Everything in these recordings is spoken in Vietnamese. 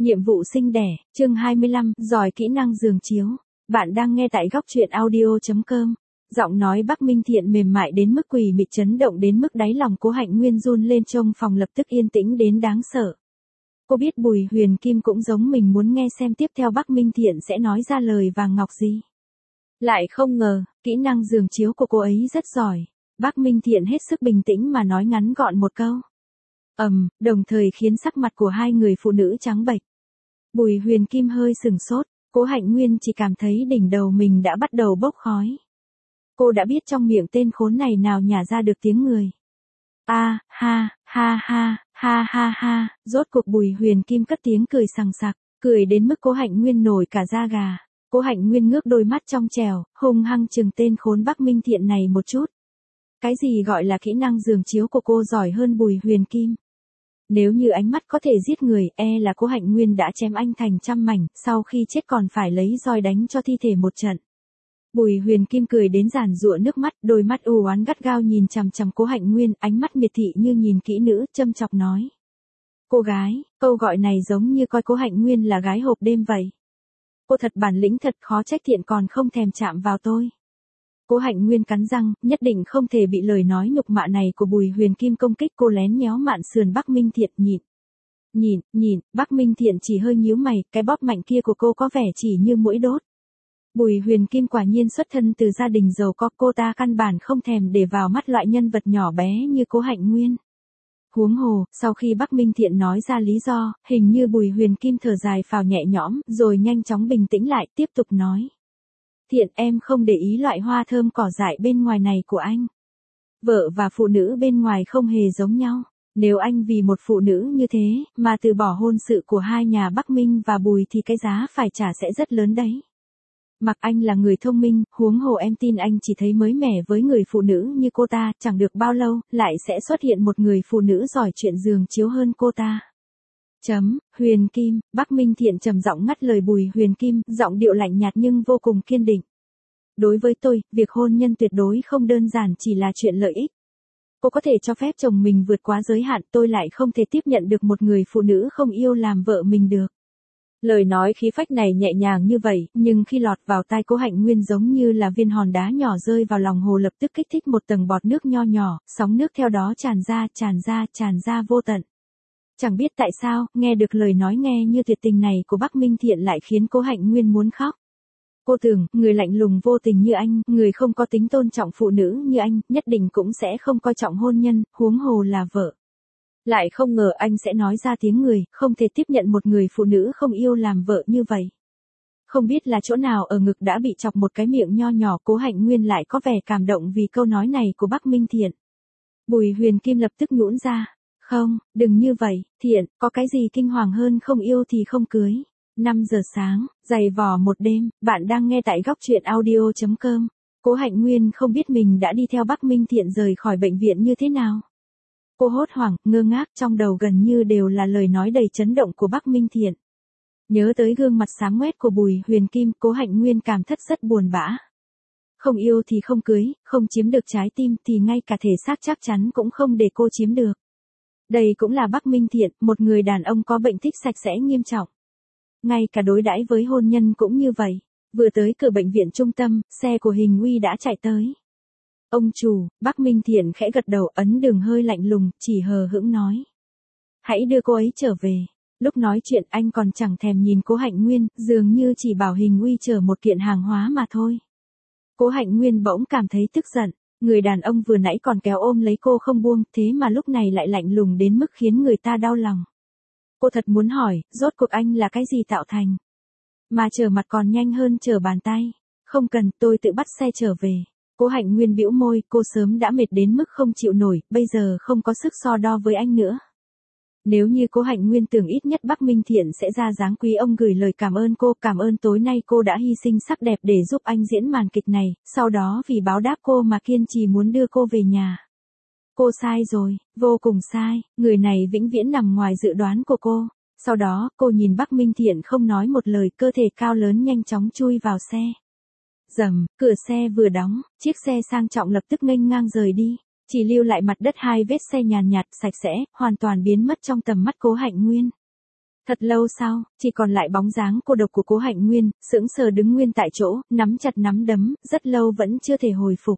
Nhiệm vụ sinh đẻ, chương 25, giỏi kỹ năng giường chiếu. Bạn đang nghe tại góc truyện audio.com. Giọng nói Bắc Minh Thiện mềm mại đến mức quỳ mị chấn động đến mức đáy lòng Cố Hạnh Nguyên run lên, trong phòng lập tức yên tĩnh đến đáng sợ. Cô biết Bùi Huyền Kim cũng giống mình muốn nghe xem tiếp theo Bắc Minh Thiện sẽ nói ra lời vàng ngọc gì. Lại không ngờ, kỹ năng giường chiếu của cô ấy rất giỏi. Bắc Minh Thiện hết sức bình tĩnh mà nói ngắn gọn một câu. Đồng thời khiến sắc mặt của hai người phụ nữ trắng bệch. Bùi Huyền Kim hơi sừng sốt, Cố Hạnh Nguyên chỉ cảm thấy đỉnh đầu mình đã bắt đầu bốc khói. Cô đã biết trong miệng tên khốn này nào nhả ra được tiếng người. Ha, rốt cuộc Bùi Huyền Kim cất tiếng cười sằng sặc, cười đến mức Cố Hạnh Nguyên nổi cả da gà. Cố Hạnh Nguyên ngước đôi mắt trong trẻo, hung hăng chừng tên khốn Bắc Minh Thiện này một chút. Cái gì gọi là kỹ năng giường chiếu của cô giỏi hơn Bùi Huyền Kim? Nếu như ánh mắt có thể giết người, là Cố Hạnh Nguyên đã chém anh thành trăm mảnh, sau khi chết còn phải lấy roi đánh cho thi thể một trận. Bùi Huyền Kim cười đến giàn giụa nước mắt, đôi mắt u oán gắt gao nhìn chằm chằm Cố Hạnh Nguyên, ánh mắt miệt thị như nhìn kỹ nữ, châm chọc nói. Cô gái, câu gọi này giống như coi Cố Hạnh Nguyên là gái hộp đêm vậy. Cô thật bản lĩnh thật, khó trách Thiện còn không thèm chạm vào tôi. Cố Hạnh Nguyên cắn răng, nhất định không thể bị lời nói nhục mạ này của Bùi Huyền Kim công kích. Cô lén nhéo mạn sườn Bắc Minh Thiện, nhìn, Bắc Minh Thiện chỉ hơi nhíu mày, cái bóp mạnh kia của cô có vẻ chỉ như mũi đốt. Bùi Huyền Kim quả nhiên xuất thân từ gia đình giàu có, cô ta căn bản không thèm để vào mắt loại nhân vật nhỏ bé như Cố Hạnh Nguyên. Huống hồ, sau khi Bắc Minh Thiện nói ra lý do, hình như Bùi Huyền Kim thở dài phào nhẹ nhõm, rồi nhanh chóng bình tĩnh lại, tiếp tục nói. Thiện, em không để ý loại hoa thơm cỏ dại bên ngoài này của anh. Vợ và phụ nữ bên ngoài không hề giống nhau. Nếu anh vì một phụ nữ như thế, mà từ bỏ hôn sự của hai nhà Bắc Minh và Bùi thì cái giá phải trả sẽ rất lớn đấy. Mặc anh là người thông minh, huống hồ em tin anh chỉ thấy mới mẻ với người phụ nữ như cô ta, chẳng được bao lâu, lại sẽ xuất hiện một người phụ nữ giỏi chuyện giường chiếu hơn cô ta. Huyền Kim, Bắc Minh Thiện trầm giọng ngắt lời Bùi Huyền Kim, giọng điệu lạnh nhạt nhưng vô cùng kiên định. Đối với tôi, việc hôn nhân tuyệt đối không đơn giản chỉ là chuyện lợi ích. Cô có thể cho phép chồng mình vượt quá giới hạn, tôi lại không thể tiếp nhận được một người phụ nữ không yêu làm vợ mình được. Lời nói khí phách này nhẹ nhàng như vậy, nhưng khi lọt vào tai Cố Hạnh Nguyên giống như là viên hòn đá nhỏ rơi vào lòng hồ, lập tức kích thích một tầng bọt nước nho nhỏ, sóng nước theo đó tràn ra vô tận. Chẳng biết tại sao, nghe được lời nói nghe như tuyệt tình này của Bắc Minh Thiện lại khiến Cố Hạnh Nguyên muốn khóc. Cô tưởng, người lạnh lùng vô tình như anh, người không có tính tôn trọng phụ nữ như anh, nhất định cũng sẽ không coi trọng hôn nhân, huống hồ là vợ. Lại không ngờ anh sẽ nói ra tiếng người, không thể tiếp nhận một người phụ nữ không yêu làm vợ như vậy. Không biết là chỗ nào ở ngực đã bị chọc một cái miệng nho nhỏ, Cố Hạnh Nguyên lại có vẻ cảm động vì câu nói này của Bắc Minh Thiện. Bùi Huyền Kim lập tức nhũn ra. Không, đừng như vậy, Thiện, có cái gì kinh hoàng hơn không yêu thì không cưới. 5 giờ sáng, dày vò một đêm, bạn đang nghe tại góc truyện audio.com. Cố Hạnh Nguyên không biết mình đã đi theo Bắc Minh Thiện rời khỏi bệnh viện như thế nào. Cô hốt hoảng, ngơ ngác, trong đầu gần như đều là lời nói đầy chấn động của Bắc Minh Thiện. Nhớ tới gương mặt xám ngoét của Bùi Huyền Kim, Cố Hạnh Nguyên cảm thất rất buồn bã. Không yêu thì không cưới, không chiếm được trái tim thì ngay cả thể xác chắc chắn cũng không để cô chiếm được. Đây cũng là Bắc Minh Thiện, một người đàn ông có bệnh thích sạch sẽ nghiêm trọng. Ngay cả đối đãi với hôn nhân cũng như vậy. Vừa tới cửa bệnh viện trung tâm, xe của Hình Uy đã chạy tới. Ông chủ, Bắc Minh Thiện khẽ gật đầu, ấn đường hơi lạnh lùng, chỉ hờ hững nói. Hãy đưa cô ấy trở về. Lúc nói chuyện anh còn chẳng thèm nhìn Cố Hạnh Nguyên, dường như chỉ bảo Hình Uy chở một kiện hàng hóa mà thôi. Cố Hạnh Nguyên bỗng cảm thấy tức giận. Người đàn ông vừa nãy còn kéo ôm lấy cô không buông, thế mà lúc này lại lạnh lùng đến mức khiến người ta đau lòng. Cô thật muốn hỏi, rốt cuộc anh là cái gì tạo thành? Mà trở mặt còn nhanh hơn trở bàn tay. Không cần, tôi tự bắt xe trở về. Cố Hạnh Nguyên bĩu môi, cô sớm đã mệt đến mức không chịu nổi, bây giờ không có sức so đo với anh nữa. Nếu như Cố Hạnh Nguyên tưởng ít nhất Bắc Minh Thiện sẽ ra dáng quý ông gửi lời cảm ơn cô, cảm ơn tối nay cô đã hy sinh sắc đẹp để giúp anh diễn màn kịch này, sau đó vì báo đáp cô mà kiên trì muốn đưa cô về nhà. Cô sai rồi, vô cùng sai, người này vĩnh viễn nằm ngoài dự đoán của cô. Sau đó, cô nhìn Bắc Minh Thiện không nói một lời, cơ thể cao lớn nhanh chóng chui vào xe. Rầm, cửa xe vừa đóng, chiếc xe sang trọng lập tức nghênh ngang rời đi, chỉ lưu lại mặt đất hai vết xe nhàn nhạt, sạch sẽ, hoàn toàn biến mất trong tầm mắt Cố Hạnh Nguyên. Thật lâu sau, chỉ còn lại bóng dáng cô độc của Cố Hạnh Nguyên, sững sờ đứng nguyên tại chỗ, nắm chặt nắm đấm, rất lâu vẫn chưa thể hồi phục.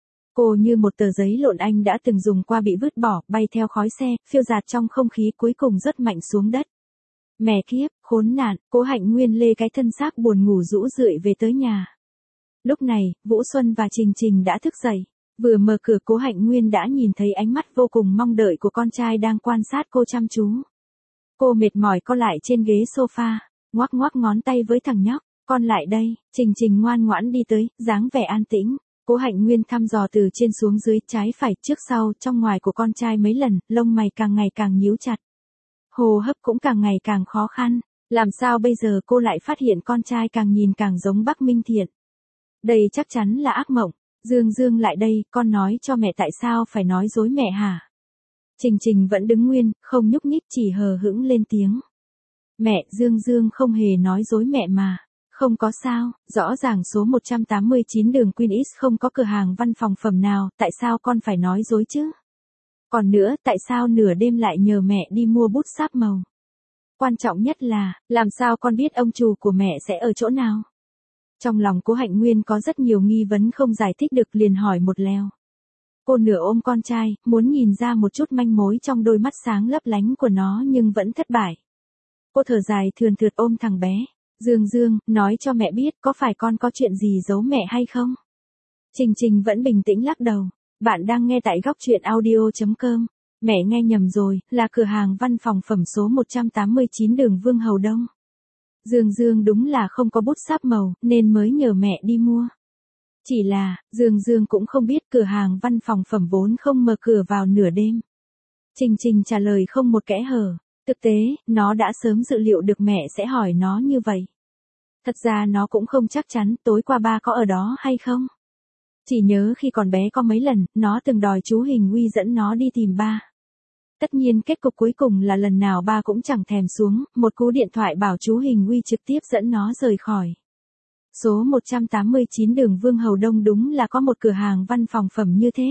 Cô như một tờ giấy lộn anh đã từng dùng qua bị vứt bỏ, bay theo khói xe, phiêu dạt trong không khí cuối cùng rớt mạnh xuống đất. Mẹ kiếp, khốn nạn, Cố Hạnh Nguyên lê cái thân xác buồn ngủ rũ rượi về tới nhà. Lúc này, Vũ Xuân và Trình Trình đã thức dậy. Vừa mở cửa Cố Hạnh Nguyên đã nhìn thấy ánh mắt vô cùng mong đợi của con trai đang quan sát cô chăm chú. Cô mệt mỏi co lại trên ghế sofa, ngoắc ngoắc ngón tay với thằng nhóc, con lại đây. Trình Trình ngoan ngoãn đi tới, dáng vẻ an tĩnh. Cố Hạnh Nguyên thăm dò từ trên xuống dưới, trái phải, trước sau, trong ngoài của con trai mấy lần, lông mày càng ngày càng nhíu chặt. Hô hấp cũng càng ngày càng khó khăn. Làm sao bây giờ cô lại phát hiện con trai càng nhìn càng giống Bắc Minh Thiện. Đây chắc chắn là ác mộng. Dương Dương lại đây, con nói cho mẹ tại sao phải nói dối mẹ hả? Trình Trình vẫn đứng nguyên, không nhúc nhích, chỉ hờ hững lên tiếng. Mẹ, Dương Dương không hề nói dối mẹ mà. Không có sao, rõ ràng số 189 đường Queen X không có cửa hàng văn phòng phẩm nào, tại sao con phải nói dối chứ? Còn nữa, tại sao nửa đêm lại nhờ mẹ đi mua bút sáp màu? Quan trọng nhất là, làm sao con biết ông chủ của mẹ sẽ ở chỗ nào? Trong lòng Cố Hạnh Nguyên có rất nhiều nghi vấn không giải thích được, liền hỏi một lèo. Cô nửa ôm con trai, muốn nhìn ra một chút manh mối trong đôi mắt sáng lấp lánh của nó nhưng vẫn thất bại. Cô thở dài thườn thượt ôm thằng bé. Dương Dương, nói cho mẹ biết có phải con có chuyện gì giấu mẹ hay không? Trình Trình vẫn bình tĩnh lắc đầu. Bạn đang nghe tại góc truyện audio.com. Mẹ nghe nhầm rồi, là cửa hàng văn phòng phẩm số 189 đường Vương Hầu Đông. Dương Dương đúng là không có bút sáp màu, nên mới nhờ mẹ đi mua. Chỉ là, Dương Dương cũng không biết cửa hàng văn phòng phẩm vốn không mở cửa vào nửa đêm. Trình Trình trả lời không một kẽ hở. Thực tế, nó đã sớm dự liệu được mẹ sẽ hỏi nó như vậy. Thật ra nó cũng không chắc chắn tối qua ba có ở đó hay không. Chỉ nhớ khi còn bé có mấy lần, nó từng đòi chú Hình Uy dẫn nó đi tìm ba. Tất nhiên kết cục cuối cùng là lần nào ba cũng chẳng thèm xuống, một cú điện thoại bảo chú Hình Uy trực tiếp dẫn nó rời khỏi. Số 189 đường Vương Hầu Đông đúng là có một cửa hàng văn phòng phẩm như thế.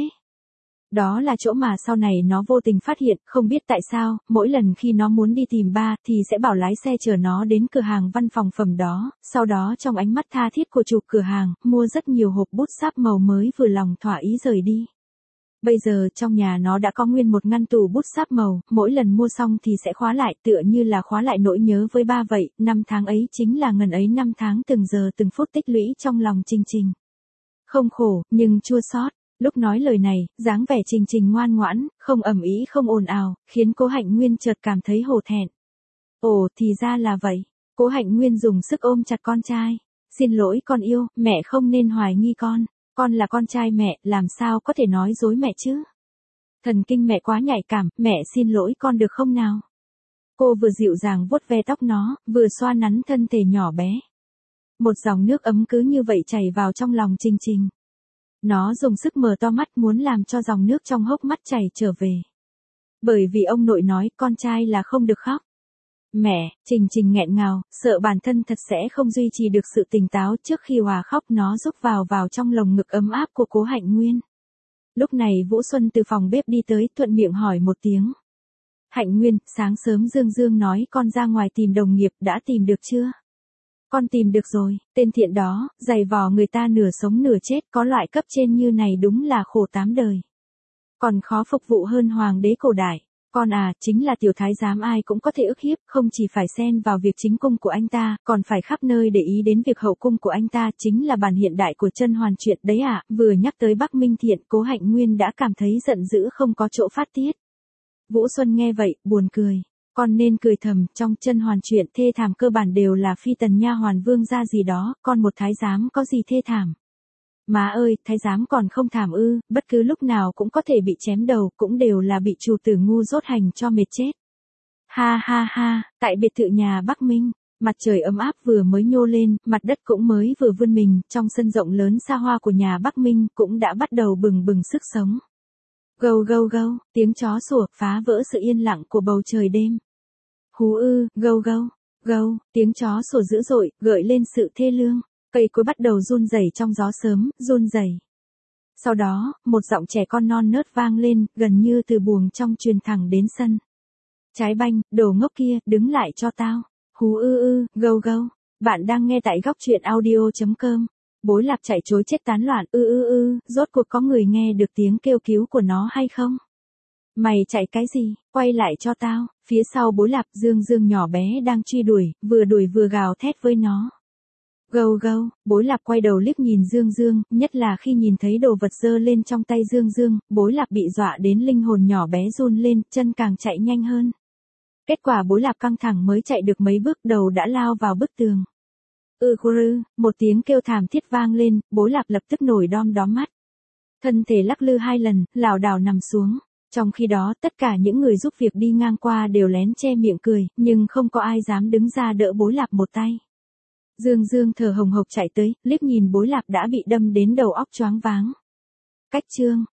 Đó là chỗ mà sau này nó vô tình phát hiện, không biết tại sao, mỗi lần khi nó muốn đi tìm ba thì sẽ bảo lái xe chở nó đến cửa hàng văn phòng phẩm đó, sau đó trong ánh mắt tha thiết của chủ cửa hàng, mua rất nhiều hộp bút sáp màu mới vừa lòng thỏa ý rời đi. Bây giờ trong nhà nó đã có nguyên một ngăn tủ bút sáp màu, mỗi lần mua xong thì sẽ khóa lại, tựa như là khóa lại nỗi nhớ với ba vậy, 5 tháng ấy chính là ngần ấy 5 tháng từng giờ từng phút tích lũy trong lòng Trình Trình. Không khổ, nhưng chua xót. Lúc nói lời này, dáng vẻ Trình Trình ngoan ngoãn, không ầm ĩ không ồn ào, khiến Cố Hạnh Nguyên chợt cảm thấy hổ thẹn. Ồ, thì ra là vậy. Cố Hạnh Nguyên dùng sức ôm chặt con trai. Xin lỗi con yêu, mẹ không nên hoài nghi con. Con là con trai mẹ, làm sao có thể nói dối mẹ chứ? Thần kinh mẹ quá nhạy cảm, mẹ xin lỗi con được không nào? Cô vừa dịu dàng vuốt ve tóc nó, vừa xoa nắn thân thể nhỏ bé. Một dòng nước ấm cứ như vậy chảy vào trong lòng Trình Trình. Nó dùng sức mở to mắt muốn làm cho dòng nước trong hốc mắt chảy trở về. Bởi vì ông nội nói con trai là không được khóc. Mẹ, Trình Trình nghẹn ngào, sợ bản thân thật sẽ không duy trì được sự tỉnh táo trước khi hòa khóc, nó rúc vào trong lồng ngực ấm áp của Cố Hạnh Nguyên. Lúc này Vũ Xuân từ phòng bếp đi tới, thuận miệng hỏi một tiếng. Hạnh Nguyên, sáng sớm Dương Dương nói con ra ngoài tìm đồng nghiệp, đã tìm được chưa? Con tìm được rồi, tên thiện đó, giày vò người ta nửa sống nửa chết, có loại cấp trên như này đúng là khổ 8 đời. Còn khó phục vụ hơn hoàng đế cổ đại. Con à, chính là tiểu thái giám ai cũng có thể ức hiếp, không chỉ phải xen vào việc chính cung của anh ta, còn phải khắp nơi để ý đến việc hậu cung của anh ta, chính là bản hiện đại của Chân Hoàn truyện đấy à. Vừa nhắc tới Bắc Minh Thiện, Cố Hạnh Nguyên đã cảm thấy giận dữ không có chỗ phát tiết. Vũ Xuân nghe vậy, buồn cười. Con nên cười thầm, trong Chân Hoàn truyện thê thảm cơ bản đều là phi tần nha hoàn vương gia gì đó, con một thái giám có gì thê thảm. Má ơi, thái giám còn không thảm ư, bất cứ lúc nào cũng có thể bị chém đầu, cũng đều là bị chủ tử ngu dốt hành cho mệt chết. Ha ha ha, tại biệt thự nhà Bắc Minh, mặt trời ấm áp vừa mới nhô lên, mặt đất cũng mới vừa vươn mình, trong sân rộng lớn xa hoa của nhà Bắc Minh cũng đã bắt đầu bừng bừng sức sống. Gâu gâu gâu, tiếng chó sủa phá vỡ sự yên lặng của bầu trời đêm. Hú ư, gâu gâu, gâu, tiếng chó sủa dữ dội, gợi lên sự thê lương. Cây cối bắt đầu run rẩy trong gió sớm, run rẩy. Sau đó, một giọng trẻ con non nớt vang lên, gần như từ buồng trong truyền thẳng đến sân. Trái banh, đồ ngốc kia, đứng lại cho tao. Hú gâu gâu. Bạn đang nghe tại góc truyện audio.com. Bối Lạp chạy trối chết tán loạn, rốt cuộc có người nghe được tiếng kêu cứu của nó hay không? Mày chạy cái gì, quay lại cho tao. Phía sau Bối Lạp, Dương nhỏ bé đang truy đuổi vừa gào thét với nó. Gâu gâu, Bối Lạp quay đầu liếc nhìn Dương, nhất là khi nhìn thấy đồ vật giơ lên trong tay Dương, Bối Lạp bị dọa đến linh hồn nhỏ bé run lên, chân càng chạy nhanh hơn. Kết quả Bối Lạp căng thẳng mới chạy được mấy bước đầu đã lao vào bức tường. Một tiếng kêu thảm thiết vang lên, Bối Lạp lập tức nổi đom đóm mắt. Thân thể lắc lư 2 lần, lảo đảo nằm xuống. Trong khi đó, tất cả những người giúp việc đi ngang qua đều lén che miệng cười, nhưng không có ai dám đứng ra đỡ Bối Lạp một tay. Dương thở hồng hộc chạy tới, liếc nhìn Bối Lạp đã bị đâm đến đầu óc choáng váng. Cách chương